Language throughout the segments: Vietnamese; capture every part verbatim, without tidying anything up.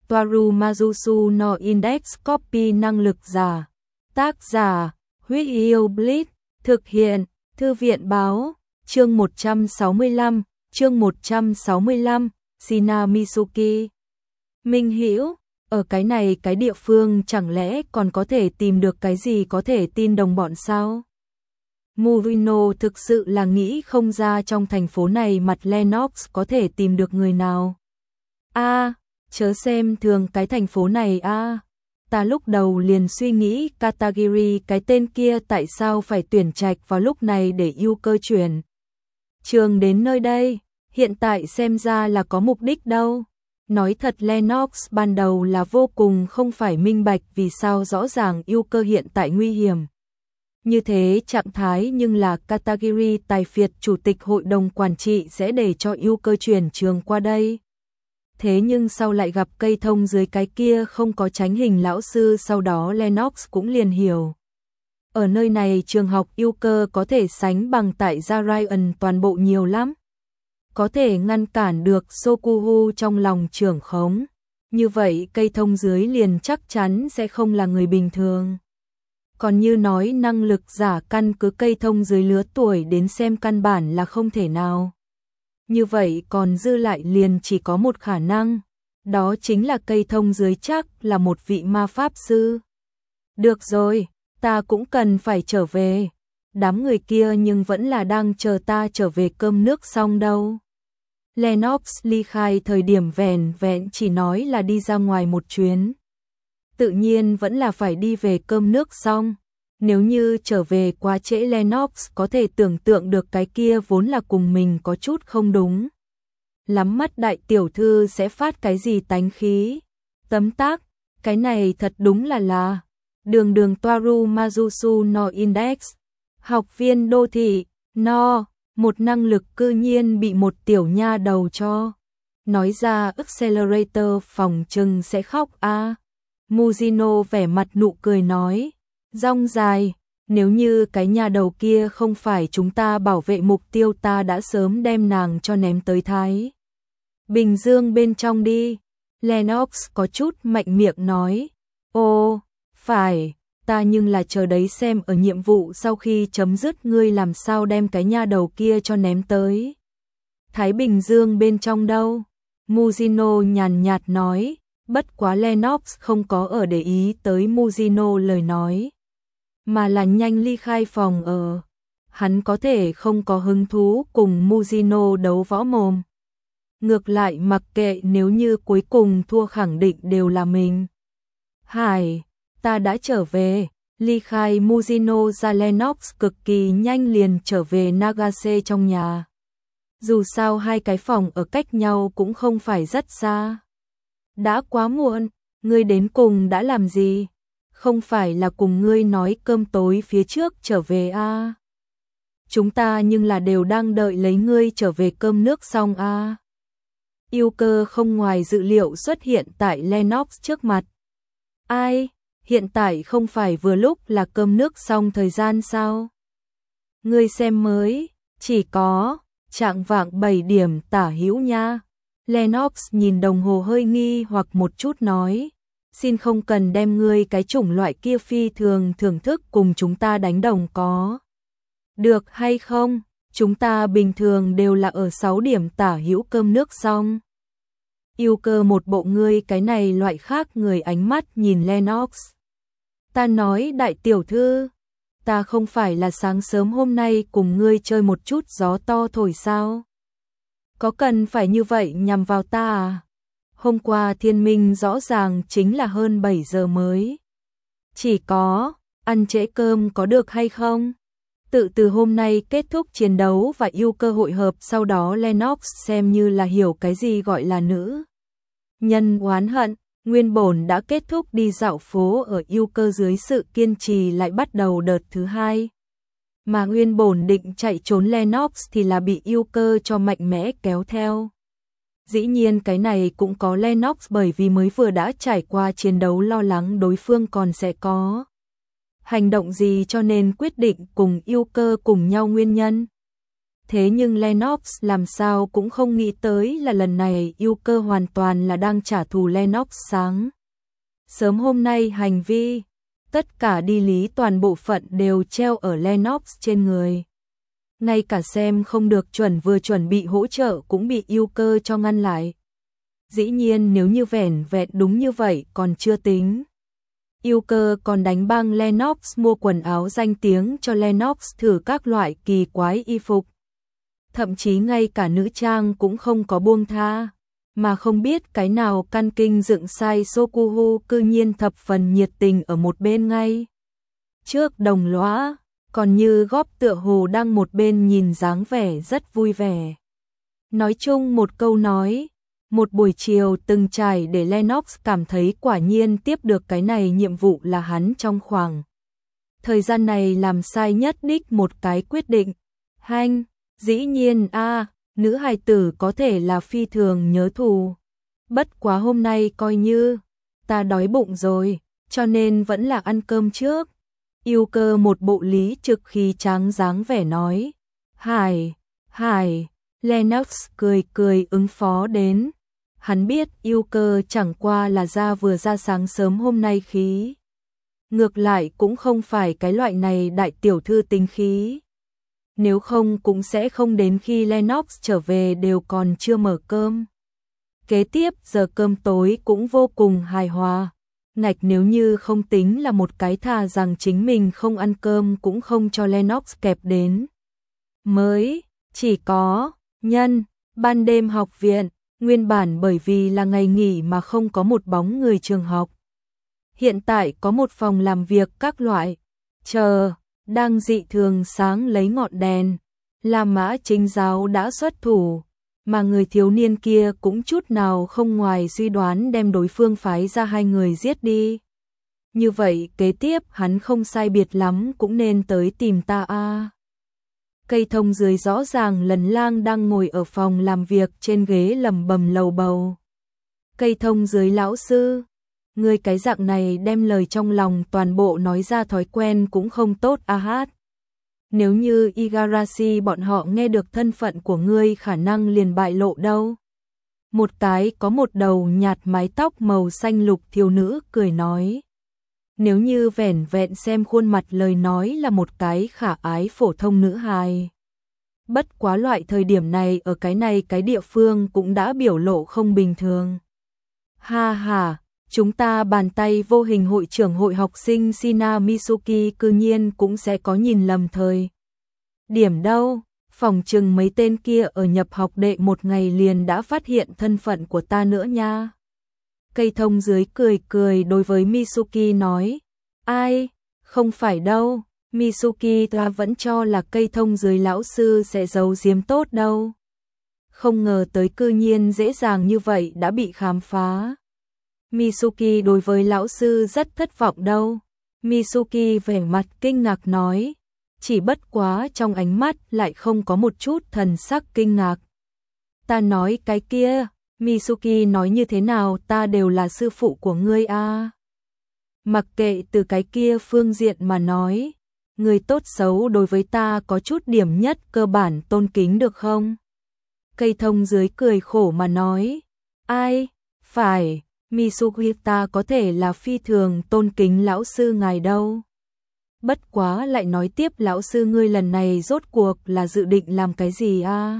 Toaru Mazusu no Index Copy năng lực giả. Tác giả, Huyết Yêu Blitz, thực hiện, Thư viện báo, chương một trăm sáu mươi lăm, chương một trăm sáu mươi lăm, Shina Mitsuki. Minh Hữu, ở cái này cái địa phương chẳng lẽ còn có thể tìm được cái gì có thể tin đồng bọn sao? Murino thực sự là nghĩ không ra trong thành phố này mặt Lennox có thể tìm được người nào. A, à, chớ xem thường cái thành phố này a. À. Ta lúc đầu liền suy nghĩ Katagiri cái tên kia tại sao phải tuyển trạch vào lúc này để yêu cơ chuyển trường đến nơi đây, hiện tại xem ra là có mục đích đâu. Nói thật Lennox ban đầu là vô cùng không phải minh bạch vì sao rõ ràng yêu cơ hiện tại nguy hiểm. Như thế trạng thái nhưng là Katagiri tài phiệt chủ tịch hội đồng quản trị sẽ để cho yêu cơ chuyển trường qua đây. Thế nhưng sau lại gặp cây thông dưới cái kia không có tránh hình lão sư, sau đó Lennox cũng liền hiểu. Ở nơi này trường học yêu cơ có thể sánh bằng tại Zarian toàn bộ nhiều lắm. Có thể ngăn cản được Sokuhu trong lòng trưởng khống. Như vậy cây thông dưới liền chắc chắn sẽ không là người bình thường. Còn như nói năng lực giả căn cứ cây thông dưới lứa tuổi đến xem căn bản là không thể nào. Như vậy còn dư lại liền chỉ có một khả năng, đó chính là cây thông dưới chắc là một vị ma pháp sư. Được rồi, ta cũng cần phải trở về. Đám người kia nhưng vẫn là đang chờ ta trở về cơm nước xong đâu. Lennox ly khai thời điểm vẻn vẹn chỉ nói là đi ra ngoài một chuyến. Tự nhiên vẫn là phải đi về cơm nước xong. Nếu như trở về quá trễ Lennox có thể tưởng tượng được cái kia vốn là cùng mình có chút không đúng. Lắm mắt đại tiểu thư sẽ phát cái gì tánh khí. Tấm tắc, cái này thật đúng là là. Đường đường Toaru Mazusu no Index. Học viên đô thị, no, một năng lực cư nhiên bị một tiểu nha đầu cho. Nói ra Accelerator phòng trừng sẽ khóc a. À. Mujino vẻ mặt nụ cười nói. Rong dài, nếu như cái nhà đầu kia không phải chúng ta bảo vệ mục tiêu ta đã sớm đem nàng cho ném tới Thái Bình Dương bên trong đi. Lennox có chút mạnh miệng nói. Ô, phải, ta nhưng là chờ đấy xem ở nhiệm vụ sau khi chấm dứt ngươi làm sao đem cái nhà đầu kia cho ném tới Thái Bình Dương bên trong đâu. Mujino nhàn nhạt nói, bất quá Lennox không có ở để ý tới Mujino lời nói. Mà là nhanh ly khai phòng ở. Hắn có thể không có hứng thú cùng Mujino đấu võ mồm. Ngược lại mặc kệ nếu như cuối cùng thua khẳng định đều là mình. Hải, ta đã trở về. Ly khai Mujino ra Lennox cực kỳ nhanh liền trở về Nagase trong nhà. Dù sao hai cái phòng ở cách nhau cũng không phải rất xa. Đã quá muộn, ngươi đến cùng đã làm gì? Không phải là cùng ngươi nói cơm tối phía trước trở về a? À? Chúng ta nhưng là đều đang đợi lấy ngươi trở về cơm nước xong a. À? Yêu cơ không ngoài dự liệu xuất hiện tại Lennox trước mặt. Ai, hiện tại không phải vừa lúc là cơm nước xong thời gian sao? Ngươi xem mới, chỉ có chạng vạng bảy điểm tả hữu nha. Lennox nhìn đồng hồ hơi nghi hoặc một chút nói. Xin không cần đem ngươi cái chủng loại kia phi thường thưởng thức cùng chúng ta đánh đồng có. Được hay không? Chúng ta bình thường đều là ở sáu điểm tả hữu cơm nước xong. Yêu cơ một bộ ngươi cái này loại khác người ánh mắt nhìn Lennox. Ta nói đại tiểu thư, ta không phải là sáng sớm hôm nay cùng ngươi chơi một chút gió to thổi sao? Có cần phải như vậy nhằm vào ta à? Hôm qua thiên minh rõ ràng chính là hơn bảy giờ mới. Chỉ có, ăn trễ cơm có được hay không? Tự từ hôm nay kết thúc chiến đấu và yêu cơ hội hợp sau đó Lennox xem như là hiểu cái gì gọi là nữ nhân oán hận. Nguyên bổn đã kết thúc đi dạo phố ở yêu cơ dưới sự kiên trì lại bắt đầu đợt thứ hai. Mà nguyên bổn định chạy trốn Lennox thì là bị yêu cơ cho mạnh mẽ kéo theo. Dĩ nhiên cái này cũng có Lennox bởi vì mới vừa đã trải qua chiến đấu lo lắng đối phương còn sẽ có hành động gì cho nên quyết định cùng yêu cơ cùng nhau nguyên nhân. Thế nhưng Lennox làm sao cũng không nghĩ tới là lần này Yuka hoàn toàn là đang trả thù Lennox sáng. Sớm hôm nay hành vi, tất cả đi lý toàn bộ phận đều treo ở Lennox trên người. Ngay cả xem không được chuẩn vừa chuẩn bị hỗ trợ cũng bị Yuka cho ngăn lại. Dĩ nhiên nếu như vẻn vẹn đúng như vậy còn chưa tính. Yuka còn đánh băng Lennox mua quần áo danh tiếng cho Lennox thử các loại kỳ quái y phục. Thậm chí ngay cả nữ trang cũng không có buông tha. Mà không biết cái nào căn kinh dựng sai Sokuhu cư nhiên thập phần nhiệt tình ở một bên ngay. Trước đồng lõa, còn như góp tựa hồ đang một bên nhìn dáng vẻ rất vui vẻ. Nói chung một câu nói, một buổi chiều từng trải để Lennox cảm thấy quả nhiên tiếp được cái này nhiệm vụ là hắn trong khoảng. Thời gian này làm sai nhất đích một cái quyết định. Hanh, dĩ nhiên a nữ hài tử có thể là phi thường nhớ thù. Bất quá hôm nay coi như, ta đói bụng rồi, cho nên vẫn là ăn cơm trước. Yuka một bộ lý trực khí tráng dáng vẻ nói. Hải, hải, Lennox cười cười ứng phó đến. Hắn biết Yuka chẳng qua là ra vừa ra sáng sớm hôm nay khí. Ngược lại cũng không phải cái loại này đại tiểu thư tính khí. Nếu không cũng sẽ không đến khi Lennox trở về đều còn chưa mở cơm. Kế tiếp giờ cơm tối cũng vô cùng hài hòa. Ngạch nếu như không tính là một cái thà rằng chính mình không ăn cơm cũng không cho Lennox kẹp đến. Mới, chỉ có, nhân, ban đêm học viện, nguyên bản bởi vì là ngày nghỉ mà không có một bóng người trường học. Hiện tại có một phòng làm việc các loại, chờ, đang dị thường sáng lấy ngọn đèn. La Mã Chính Giáo đã xuất thủ, mà người thiếu niên kia cũng chút nào không ngoài suy đoán đem đối phương phái ra hai người giết đi. Như vậy kế tiếp hắn không sai biệt lắm cũng nên tới tìm ta a. À. Cây thông dưới rõ ràng lần lang đang ngồi ở phòng làm việc trên ghế lầm bầm lầu bầu. Cây thông dưới lão sư, ngươi cái dạng này đem lời trong lòng toàn bộ nói ra thói quen cũng không tốt a hát. Nếu như Igarashi bọn họ nghe được thân phận của ngươi khả năng liền bại lộ đâu. Một cái có một đầu nhạt mái tóc màu xanh lục thiếu nữ cười nói. Nếu như vẻn vẹn xem khuôn mặt lời nói là một cái khả ái phổ thông nữ hài. Bất quá loại thời điểm này ở cái này cái địa phương cũng đã biểu lộ không bình thường. Ha ha, chúng ta bàn tay vô hình hội trưởng hội học sinh Shina Mitsuki cư nhiên cũng sẽ có nhìn lầm thời. Điểm đâu, phòng chừng mấy tên kia ở nhập học đệ một ngày liền đã phát hiện thân phận của ta nữa nha. Cây thông dưới cười cười đối với Mitsuki nói. Ai, không phải đâu, Mitsuki ta vẫn cho là cây thông dưới lão sư sẽ giấu giếm tốt đâu. Không ngờ tới cư nhiên dễ dàng như vậy đã bị khám phá. Mitsuki đối với lão sư rất thất vọng đâu. Mitsuki vẻ mặt kinh ngạc nói. Chỉ bất quá trong ánh mắt lại không có một chút thần sắc kinh ngạc. Ta nói cái kia, Mitsuki nói như thế nào ta đều là sư phụ của ngươi a. À. Mặc kệ từ cái kia phương diện mà nói, người tốt xấu đối với ta có chút điểm nhất cơ bản tôn kính được không? Cây thông dưới cười khổ mà nói. Ai, phải, Mitsuki ta có thể là phi thường tôn kính lão sư ngài đâu. Bất quá lại nói tiếp lão sư ngươi lần này rốt cuộc là dự định làm cái gì a? À?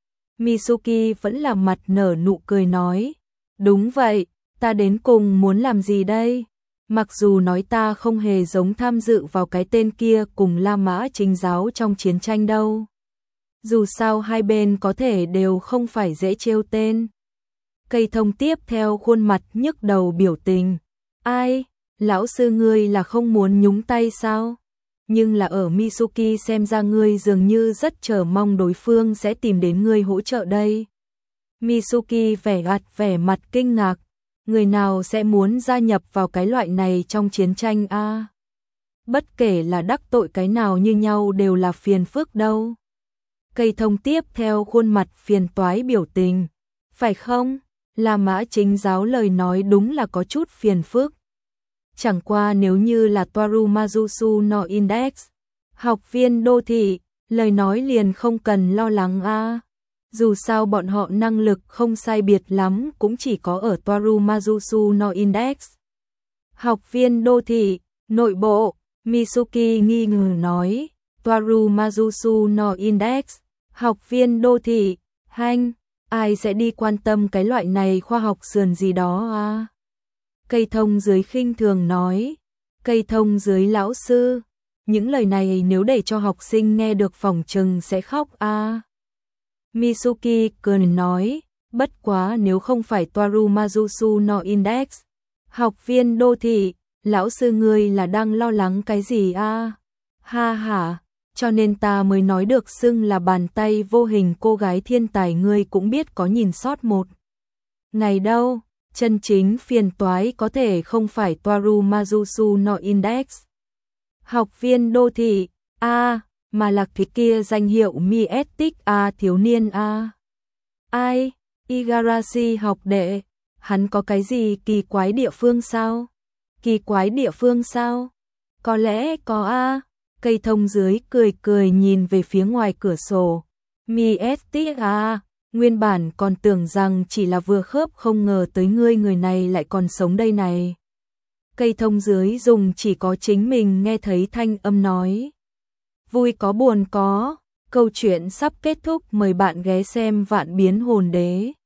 Mitsuki vẫn là mặt nở nụ cười nói. Đúng vậy, ta đến cùng muốn làm gì đây? Mặc dù nói ta không hề giống tham dự vào cái tên kia cùng La Mã Chính Giáo trong chiến tranh đâu. Dù sao hai bên có thể đều không phải dễ trêu tên. Cây thông tiếp theo khuôn mặt nhức đầu biểu tình. Ai, lão sư ngươi là không muốn nhúng tay sao? Nhưng là ở Mitsuki xem ra ngươi dường như rất chờ mong đối phương sẽ tìm đến ngươi hỗ trợ đây. Mitsuki vẻ gạt vẻ mặt kinh ngạc. Người nào sẽ muốn gia nhập vào cái loại này trong chiến tranh a? À? Bất kể là đắc tội cái nào như nhau đều là phiền phức đâu. Cây thông tiếp theo khuôn mặt phiền toái biểu tình. Phải không? La Mã Chính Giáo lời nói đúng là có chút phiền phức. Chẳng qua nếu như là Toru Mazusu no Index, học viên đô thị, lời nói liền không cần lo lắng a. Dù sao bọn họ năng lực không sai biệt lắm cũng chỉ có ở Toaru Mazusu no Index. Học viên đô thị, nội bộ, Mitsuki nghi ngờ nói, Toaru Mazusu no Index, học viên đô thị, hanh, ai sẽ đi quan tâm cái loại này khoa học sườn gì đó à? Cây thông dưới khinh thường nói, cây thông dưới lão sư, những lời này nếu để cho học sinh nghe được phỏng chừng sẽ khóc à. Mitsuki cười nói, bất quá nếu không phải Toaru Mazusu no Index, học viên đô thị, lão sư ngươi là đang lo lắng cái gì a? Ha ha, cho nên ta mới nói được xưng là bàn tay vô hình cô gái thiên tài ngươi cũng biết có nhìn sót một ngày đâu, chân chính phiền toái có thể không phải Toaru Mazusu no Index. Học viên đô thị, a, mà là cái kia danh hiệu Miestic a thiếu niên a. Ai, Igarashi học đệ, hắn có cái gì kỳ quái địa phương sao? Kỳ quái địa phương sao? Có lẽ có a. Cây thông dưới cười cười nhìn về phía ngoài cửa sổ. Miestic a, nguyên bản còn tưởng rằng chỉ là vừa khớp không ngờ tới ngươi người này lại còn sống đây này. Cây thông dưới dùng chỉ có chính mình nghe thấy thanh âm nói. Vui có buồn có, câu chuyện sắp kết thúc, mời bạn ghé xem Vạn Biến Hồn Đế.